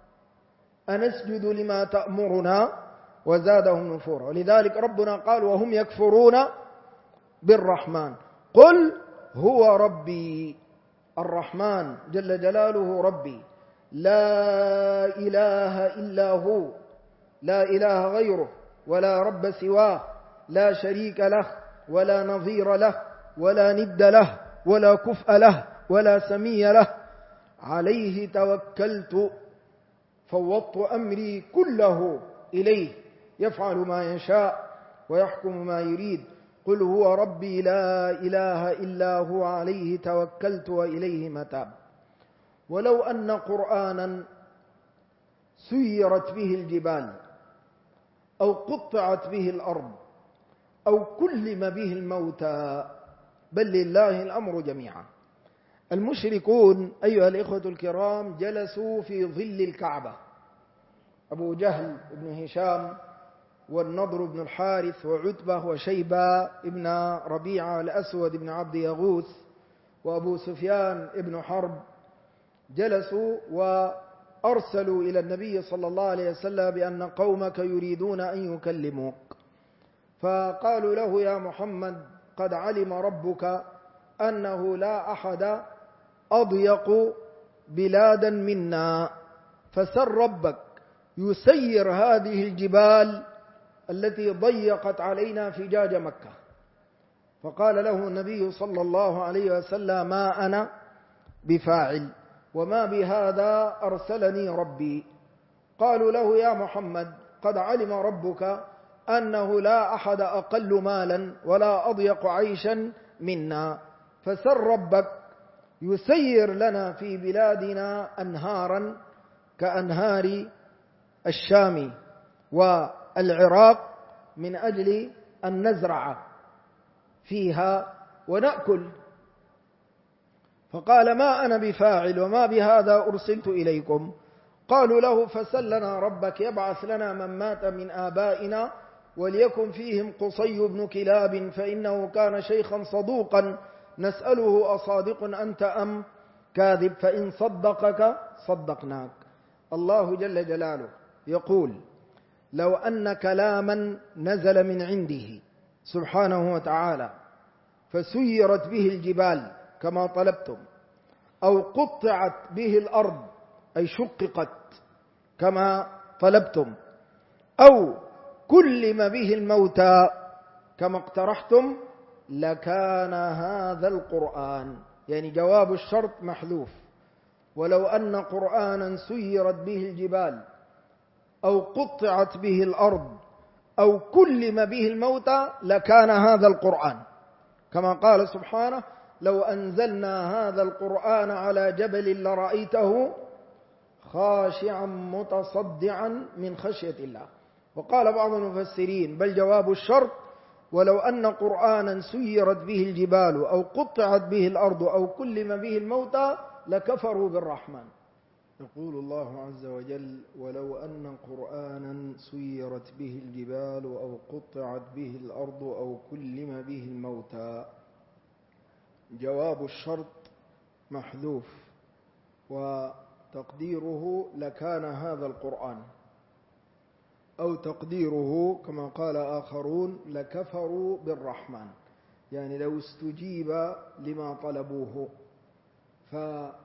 أنسجد لما تأمرنا، وزادهم نفورا. ولذلك ربنا قال: وهم يكفرون بالرحمن قل هو ربي. الرحمن جل جلاله ربي، لا إله إلا هو لا إله غيره ولا رب سواه لا شريك له ولا نظير له ولا ند له ولا كفء له ولا سمي له عليه توكلت فوضت أمري كله إليه يفعل ما يشاء ويحكم ما يريد قل هو ربي لا إله إلا هو عليه توكلت وإليه متاب. ولو أن قرآنا سيرت به الجبال أو قطعت به الأرض أو كلم به الموتى بل لله الأمر جميعا. المشركون أيها الإخوة الكرام جلسوا في ظل الكعبة، أبو جهل بن هشام والنضر بن الحارث وعتبة وشيبة بن ربيعة الأسود بن عبد يغوث وأبو سفيان بن حرب جلسوا وأرسلوا إلى النبي صلى الله عليه وسلم بأن قومك يريدون أن يكلموك، فقالوا له يا محمد قد علم ربك أنه لا أحد أضيق بلادا منا، فسر ربك يسير هذه الجبال التي ضيقت علينا فجاج مكة. فقال له النبي صلى الله عليه وسلم ما أنا بفاعل وما بهذا أرسلني ربي. قالوا له يا محمد قد علم ربك أنه لا أحد أقل مالا ولا أضيق عيشا منا، فسر ربك يسير لنا في بلادنا أنهارا كأنهار الشام والعراق من أجل أن نزرع فيها ونأكل. فقال ما أنا بفاعل وما بهذا أرسلت إليكم. قالوا له فسل لنا ربك يبعث لنا من مات من آبائنا وليكن فيهم قصي بن كلاب فإنه كان شيخا صدوقا نسأله أصادق أنت أم كاذب، فإن صدقك صدقناك. الله جل جلاله يقول لو أن كلاما نزل من عنده سبحانه وتعالى فسيرت به الجبال كما طلبتم أو قطعت به الأرض أي شققت كما طلبتم أو كلم به الموتى كما اقترحتم لكان هذا القرآن، يعني جواب الشرط محذوف، ولو أن قرآنا سيرت به الجبال أو قطعت به الأرض أو كلم به الموتى لكان هذا القرآن، كما قال سبحانه لو أنزلنا هذا القرآن على جبل لرأيته خاشعا متصدعا من خشية الله. وقال بعض المفسرين بل جواب الشرط ولو أن قرآنا سيرت به الجبال أو قطعت به الأرض أو كلم به الموتى لكفروا بالرحمن. يقول الله عز وجل ولو أن قرآنا سيرت به الجبال أو قطعت به الأرض أو كلم به الموتى، جواب الشرط محذوف وتقديره لكان هذا القرآن، أو تقديره كما قال آخرون لكفروا بالرحمن، يعني لو استجيب لما طلبوه. فجاءت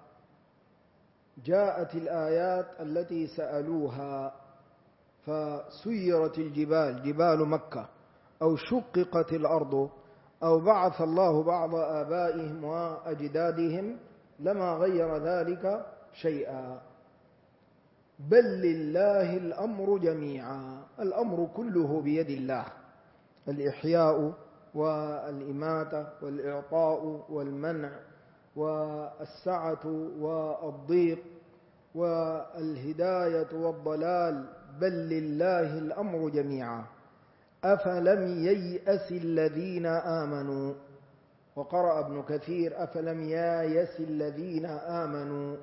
الآيات التي سألوها فسيرت الجبال جبال مكة أو شققت الأرض أو بعث الله بعض آبائهم وأجدادهم لما غير ذلك شيئا، بل لله الأمر جميعا، الأمر كله بيد الله، الإحياء والإماتة والإعطاء والمنع والسعة والضيق والهداية والضلال، بل لله الأمر جميعا. أفلم ييأس الذين آمنوا، وقرأ ابن كثير أفلم ييأس الذين آمنوا.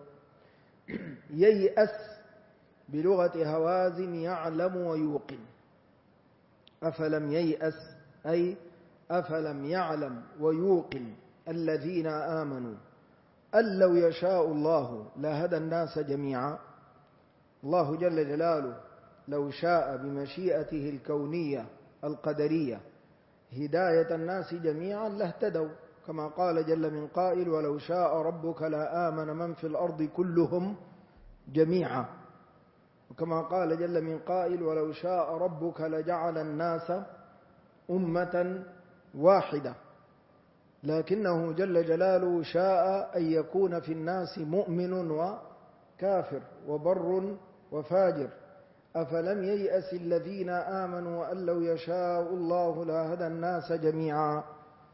ييأس بلغة هوازن يعلم ويوقن، أفلم ييأس أي أفلم يعلم ويوقن الذين آمنوا أن لو يشاء الله لهدى الناس جميعا. الله جل جلاله لو شاء بمشيئته الكونية القدرية هداية الناس جميعا لاهتدوا، كما قال جل من قائل ولو شاء ربك لآمن من في الأرض كلهم جميعا. وكما قال جل من قائل: ولو شاء ربك لجعل الناس أمة واحدة، لكنه جل جلاله شاء أن يكون في الناس مؤمن وكافر وبر وفاجر. أفلم ييأس الذين آمنوا أن لو يشاء الله لهدى الناس جميعا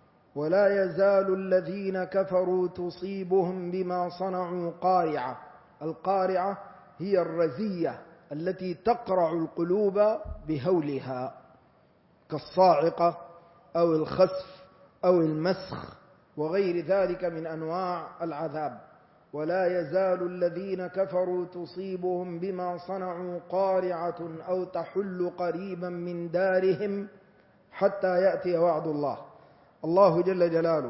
ولا يزال الذين كفروا تصيبهم بما صنعوا قارعة. القارعة هي الرزية التي تقرع القلوب بهولها، كالصاعقة أو الخسف أو المسخ وغير ذلك من أنواع العذاب. ولا يزال الذين كفروا تصيبهم بما صنعوا قارعة أو تحل قريبا من دارهم حتى يأتي وعد الله. الله جل جلاله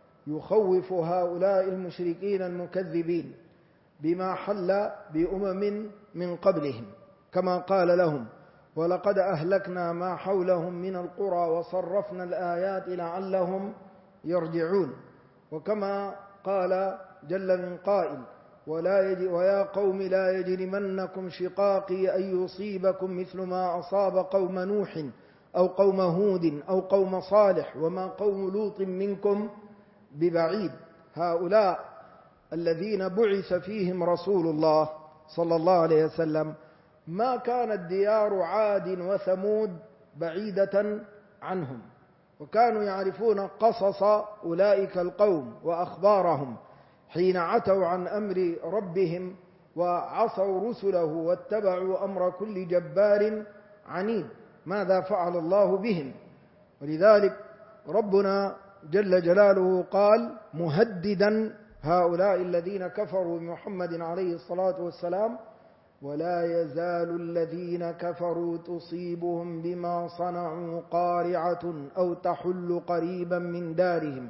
يخوف هؤلاء المشركين المكذبين بما حل بأمم من قبلهم، كما قال لهم: ولقد أهلكنا ما حولهم من القرى وصرفنا الآيات لعلهم يرجعون. وكما قال جل من قائل: ويا قوم لا يجرمنكم شقاقي أن يصيبكم مثل ما أصاب قوم نوح أو قوم هود أو قوم صالح وما قوم لوط منكم ببعيد. هؤلاء الذين بعث فيهم رسول الله صلى الله عليه وسلم ما كانت ديار عاد وثمود بعيدة عنهم، وكانوا يعرفون قصص أولئك القوم وأخبارهم حين عتوا عن أمر ربهم وعصوا رسله واتبعوا أمر كل جبار عنيد. ماذا فعل الله بهم؟ ولذلك ربنا جل جلاله قال مهددا هؤلاء الذين كفروا بمحمد عليه الصلاة والسلام: ولا يزال الذين كفروا تصيبهم بما صنعوا قارعة أو تحل قريبا من دارهم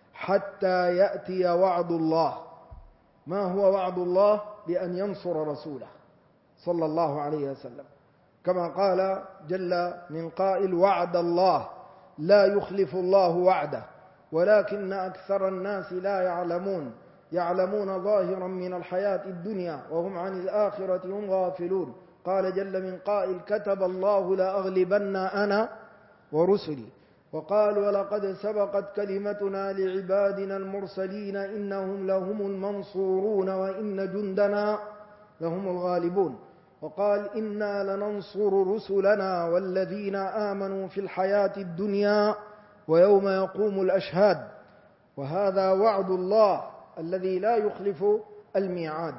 حتى يأتي وعد الله. ما هو وعد الله؟ بأن ينصر رسوله صلى الله عليه وسلم، كما قال جل من قائل: وعد الله لا يخلف الله وعده ولكن أكثر الناس لا يعلمون ظاهرا من الحياة الدنيا وهم عن الآخرة هم غافلون. قال جل من قائل: كتب الله لأغلبن أنا ورسلي. وقال: ولقد سبقت كلمتنا لعبادنا المرسلين إنهم لهم المنصورون وإن جندنا لهم الغالبون. وقال: إنا لننصر رسلنا والذين آمنوا في الحياة الدنيا ويوم يقوم الأشهاد. وهذا وعد الله الذي لا يخلف الميعاد.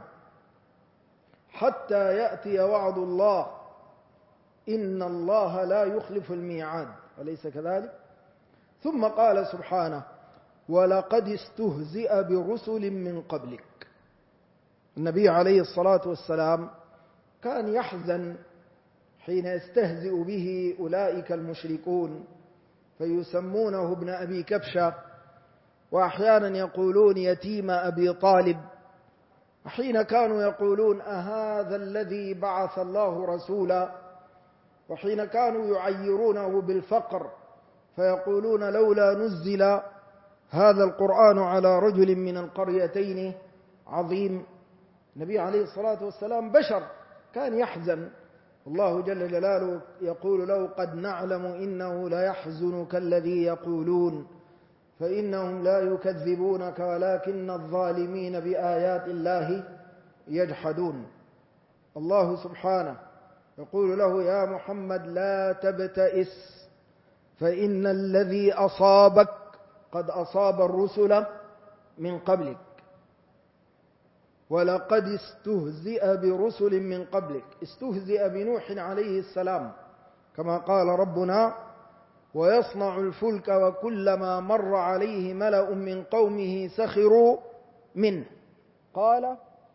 حتى يأتي وعد الله، إن الله لا يخلف الميعاد، أليس كذلك؟ ثم قال سبحانه: ولقد استهزئ برسل من قبلك. النبي عليه الصلاة والسلام كان يحزن حين يستهزئ به أولئك المشركون فيسمونه ابن أبي كبشة، وأحيانا يقولون يتيم أبي طالب، وحين كانوا يقولون أهذا الذي بعث الله رسولا، وحين كانوا يعيرونه بالفقر فيقولون لولا نزل هذا القرآن على رجل من القريتين عظيم. النبي عليه الصلاة والسلام بشر كان يحزن. الله جل جلاله يقول له: قد نعلم إنه ليحزنك الذي يقولون فإنهم لا يكذبونك ولكن الظالمين بآيات الله يجحدون. الله سبحانه يقول له: يا محمد لا تبتئس فإن الذي أصابك قد أصاب الرسل من قبلك ولقد استهزئ برسل من قبلك. استهزئ بنوح عليه السلام كما قال ربنا: ويصنع الفلك وكلما مر عليه ملأ من قومه سخروا منه. قال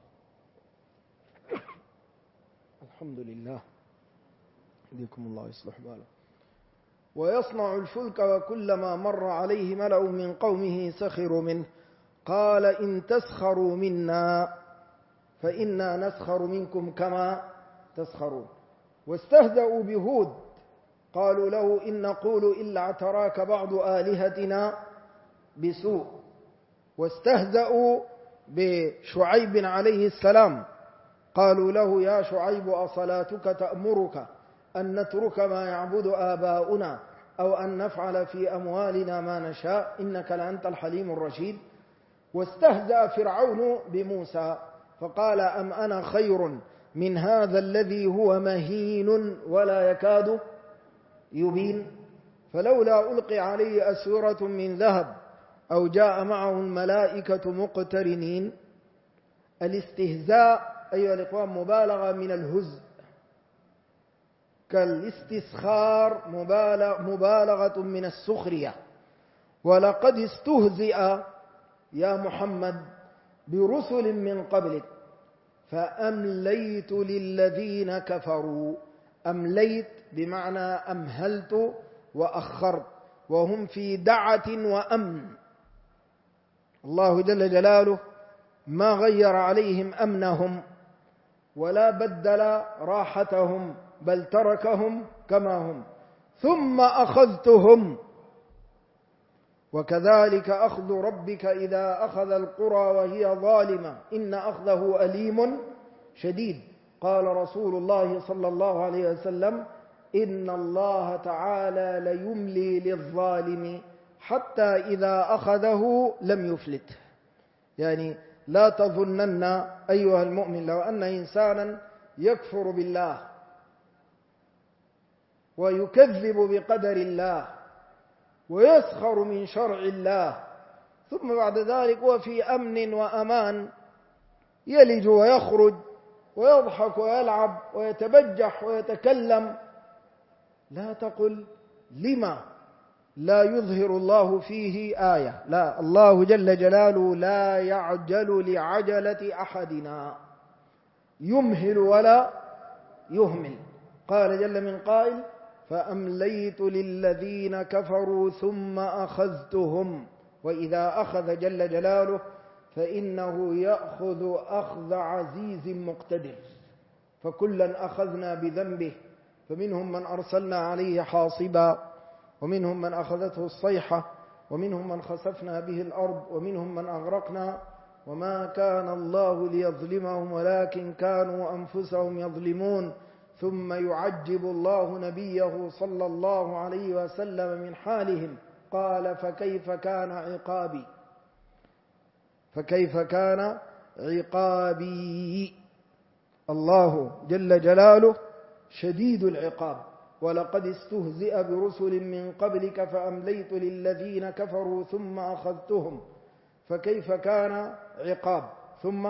الحمد لله يهديكم الله يصلح باله. ويصنع الفلك وكلما مر عليه ملأ من قومه سخروا منه قال إن تسخروا منا فإنا نسخر منكم كما تسخرون. واستهزأوا بهود قالوا له إن نقول إلا اعتراك بعض آلهتنا بسوء. واستهزأوا بشعيب عليه السلام قالوا له يا شعيب أصلاتك تأمرك أن نترك ما يعبد آباؤنا أو أن نفعل في أموالنا ما نشاء إنك لأنت الحليم الرشيد. واستهزأ فرعون بموسى فقال أم أنا خير من هذا الذي هو مهين ولا يكاد يبين فلولا ألقي عليه أسورة من ذهب أو جاء معه الملائكة مقترنين. الاستهزاء أيها الإخوان مبالغة من الهزء، كالاستسخار مبالغة من السخرية. ولقد استهزئ يا محمد برسل من قبلك فأمليت للذين كفروا. أمليت بمعنى أمهلت وأخرت، وهم في دعة وأمن. الله جل جلاله ما غير عليهم أمنهم ولا بدل راحتهم، بل تركهم كما هم. ثم أخذتهم وكذلك أخذ ربك إذا أخذ القرى وهي ظالمة إن أخذه أليم شديد. قال رسول الله صلى الله عليه وسلم إن الله تعالى ليملي للظالم حتى إذا أخذه لم يفلت. يعني لا تظنن أيها المؤمن لو أن إنسانا يكفر بالله ويكذب بقدر الله ويسخر من شرع الله ثم بعد ذلك هو في أمن وأمان يلج ويخرج ويضحك ويلعب ويتبجح ويتكلم، لا تقل لما لا يظهر الله فيه آية. لا، الله جل جلاله لا يعجل لعجلة أحدنا، يمهل ولا يهمل. قال جل من قائل فأمليت للذين كفروا ثم أخذتهم. وإذا أخذ جل جلاله فإنه يأخذ أخذ عزيز مقتدر، فكلا أخذنا بذنبه فمنهم من أرسلنا عليه حاصبا ومنهم من أخذته الصيحة ومنهم من خسفنا به الأرض ومنهم من أغرقنا وما كان الله ليظلمهم ولكن كانوا أنفسهم يظلمون. ثم يعجب الله نبيه صلى الله عليه وسلم من حالهم قال فكيف كان عقابي، فكيف كان عقابي. الله جل جلاله شديد العقاب. ولقد استهزئ برسل من قبلك فأمليت للذين كفروا ثم أخذتهم فكيف كان عقاب. ثم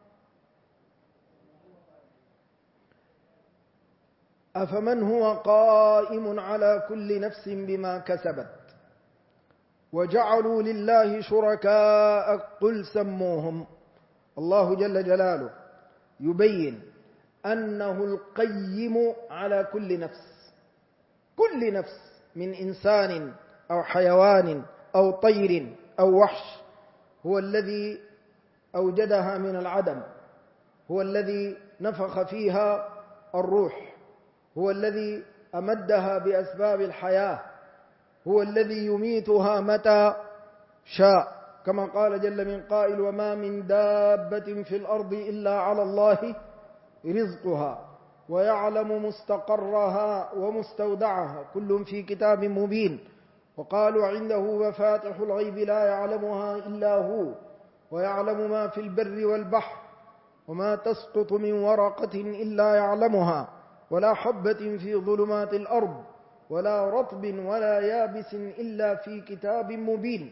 أفمن هو قائم على كل نفس بما كسبت وجعلوا لله شركاء قل سموهم. الله جل جلاله يبين أنه القيم على كل نفس، كل نفس من إنسان أو حيوان أو طير أو وحش، هو الذي أوجدها من العدم، هو الذي نفخ فيها الروح، هو الذي أمدها بأسباب الحياة، هو الذي يميتها متى شاء، كما قال جل من قائل وما من دابة في الأرض إلا على الله رزقها ويعلم مستقرها ومستودعها كل في كتاب مبين. وقالوا عنده مفاتح الغيب لا يعلمها إلا هو ويعلم ما في البر والبحر وما تسقط من ورقة إلا يعلمها ولا حبة في ظلمات الأرض ولا رطب ولا يابس إلا في كتاب مبين.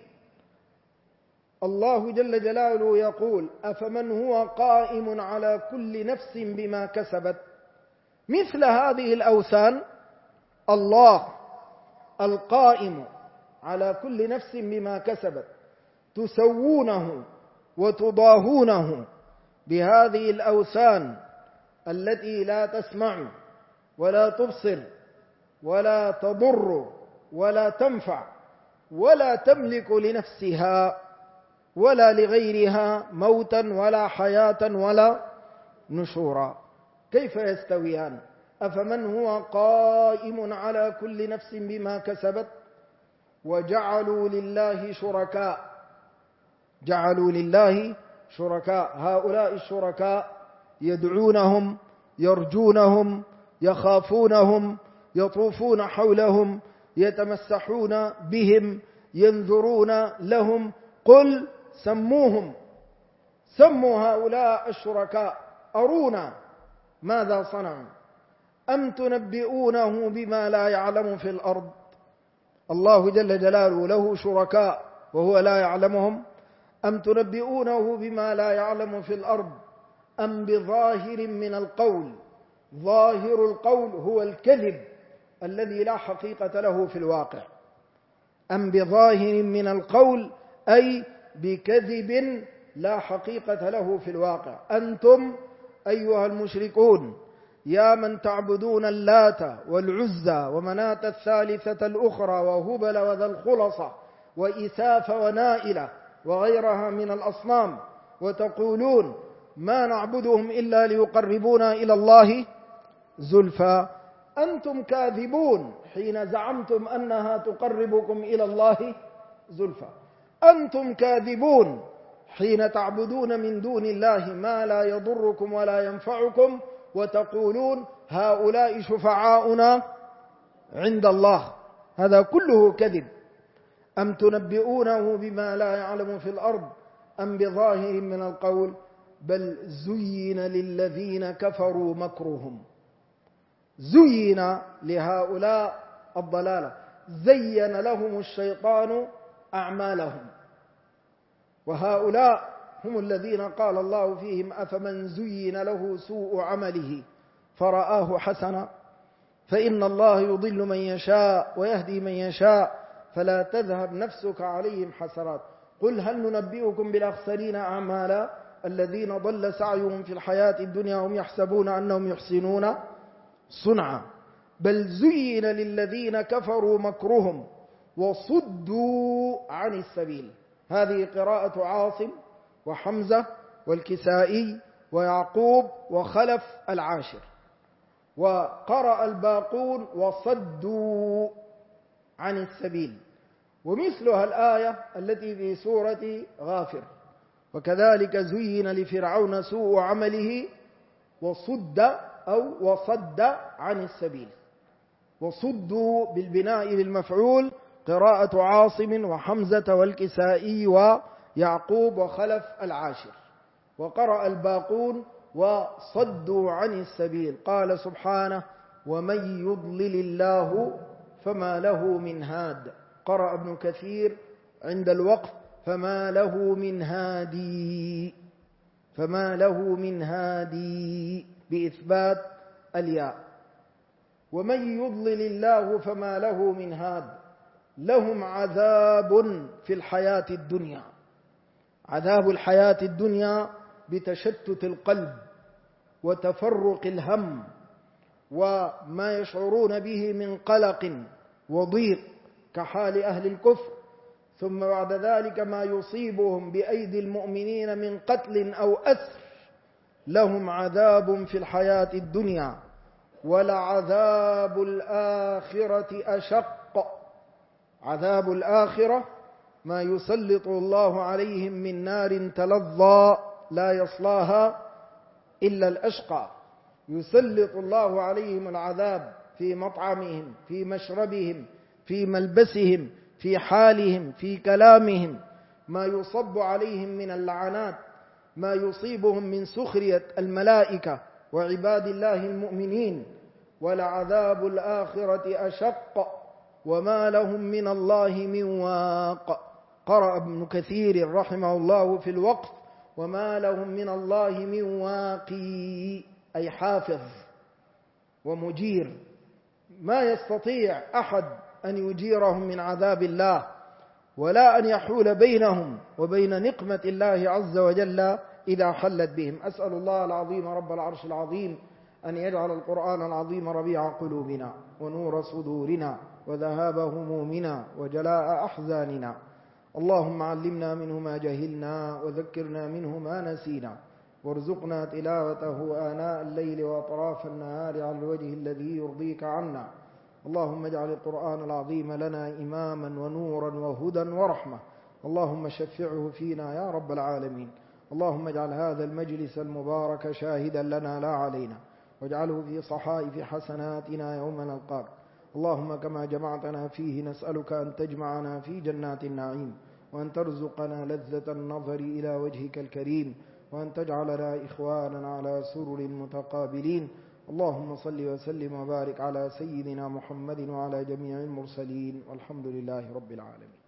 الله جل جلاله يقول أفمن هو قائم على كل نفس بما كسبت. مثل هذه الأوثان الله القائم على كل نفس بما كسبت تسوونه وتضاهونه بهذه الأوثان التي لا تسمع ولا تبصر ولا تضر ولا تنفع ولا تملك لنفسها ولا لغيرها موتا ولا حياة ولا نشورا. كيف يستويان؟ أفمن هو قائم على كل نفس بما كسبت وجعلوا لله شركاء، جعلوا لله شركاء. هؤلاء الشركاء يدعونهم، يرجونهم، يخافونهم، يطوفون حولهم، يتمسحون بهم، ينذرون لهم. قل سموهم، سموا هؤلاء الشركاء، أرونا ماذا صنعوا. أم تنبئونه بما لا يعلم في الأرض. الله جل جلاله له شركاء وهو لا يعلمهم. أم تنبئونه بما لا يعلم في الأرض أم بظاهر من القول. ظاهر القول هو الكذب الذي لا حقيقة له في الواقع. أم بظاهر من القول أي بكذب لا حقيقة له في الواقع. أنتم أيها المشركون يا من تعبدون اللات والعزى ومناة الثالثة الأخرى وهبل وذا الخلصة وإساف ونائلة وغيرها من الأصنام، وتقولون ما نعبدهم إلا ليقربونا إلى الله زلفى. أنتم كاذبون حين زعمتم أنها تقربكم إلى الله زلفى. أنتم كاذبون حين تعبدون من دون الله ما لا يضركم ولا ينفعكم وتقولون هؤلاء شفعاؤنا عند الله. هذا كله كذب. أم تنبئونه بما لا يعلم في الأرض أم بظاهر من القول بل زين للذين كفروا مكرهم. زين لهؤلاء الضلالة، زين لهم الشيطان أعمالهم، وهؤلاء هم الذين قال الله فيهم أفمن زين له سوء عمله فرآه حسنا فإن الله يضل من يشاء ويهدي من يشاء فلا تذهب نفسك عليهم حسرات. قل هل ننبئكم بالأخسرين أعمالا الذين ضل سعيهم في الحياة الدنيا وهم يحسبون أنهم يحسنون صنعا بل زين للذين كفروا مكرهم وصدوا عن السبيل. هذه قراءة عاصم وحمزة والكسائي ويعقوب وخلف العاشر. وقرأ الباقون وصدوا عن السبيل، ومثلها الآية التي في سورة غافر وكذلك زين لفرعون سوء عمله وصد أو وصد عن السبيل. وصدوا بالبناء للمفعول قراءة عاصم وحمزة والكسائي ويعقوب وخلف العاشر. وقرأ الباقون وصدوا عن السبيل. قال سبحانه ومن يضلل الله فما له من هاد. قرأ ابن كثير عند الوقف فما له من هادي، فما له من هادي بإثبات الياء. ومن يضلل الله فما له من هاد لهم عذاب في الحياة الدنيا. عذاب الحياة الدنيا بتشتت القلب وتفرق الهم وما يشعرون به من قلق وضيق كحال أهل الكفر، ثم بعد ذلك ما يصيبهم بأيدي المؤمنين من قتل أو أسر. لهم عذاب في الحياة الدنيا ولعذاب الآخرة أشق. عذاب الآخرة ما يسلط الله عليهم من نار تلظى لا يصلاها إلا الأشقى. يسلط الله عليهم العذاب في مطعمهم، في مشربهم، في ملبسهم، في حالهم، في كلامهم، ما يصب عليهم من اللعنات، ما يصيبهم من سخرية الملائكة وعباد الله المؤمنين. ولعذاب الآخرة أشق وما لهم من الله من واق. قرأ ابن كثير رحمه الله في الوقف وما لهم من الله من واقي أي حافظ ومجير. ما يستطيع أحد أن يجيرهم من عذاب الله ولا أن يحول بينهم وبين نقمة الله عز وجل إذا حلت بهم. أسأل الله العظيم رب العرش العظيم أن يجعل القرآن العظيم ربيع قلوبنا ونور صدورنا وذهاب همومنا وجلاء أحزاننا. اللهم علمنا منه ما جهلنا وذكرنا منه ما نسينا وارزقنا تلاوته آناء الليل وأطراف النهار على الوجه الذي يرضيك عنا. اللهم اجعل القرآن العظيم لنا إماما ونورا وهدى ورحمة. اللهم شفعه فينا يا رب العالمين. اللهم اجعل هذا المجلس المبارك شاهدا لنا لا علينا، واجعله في صحائف حسناتنا يوم نلقاك. اللهم كما جمعتنا فيه نسألك أن تجمعنا في جنات النعيم، وأن ترزقنا لذة النظر إلى وجهك الكريم، وأن تجعلنا إخوانا على سرر متقابلين. اللهم صل وسلم وبارك على سيدنا محمد وعلى جميع المرسلين، والحمد لله رب العالمين.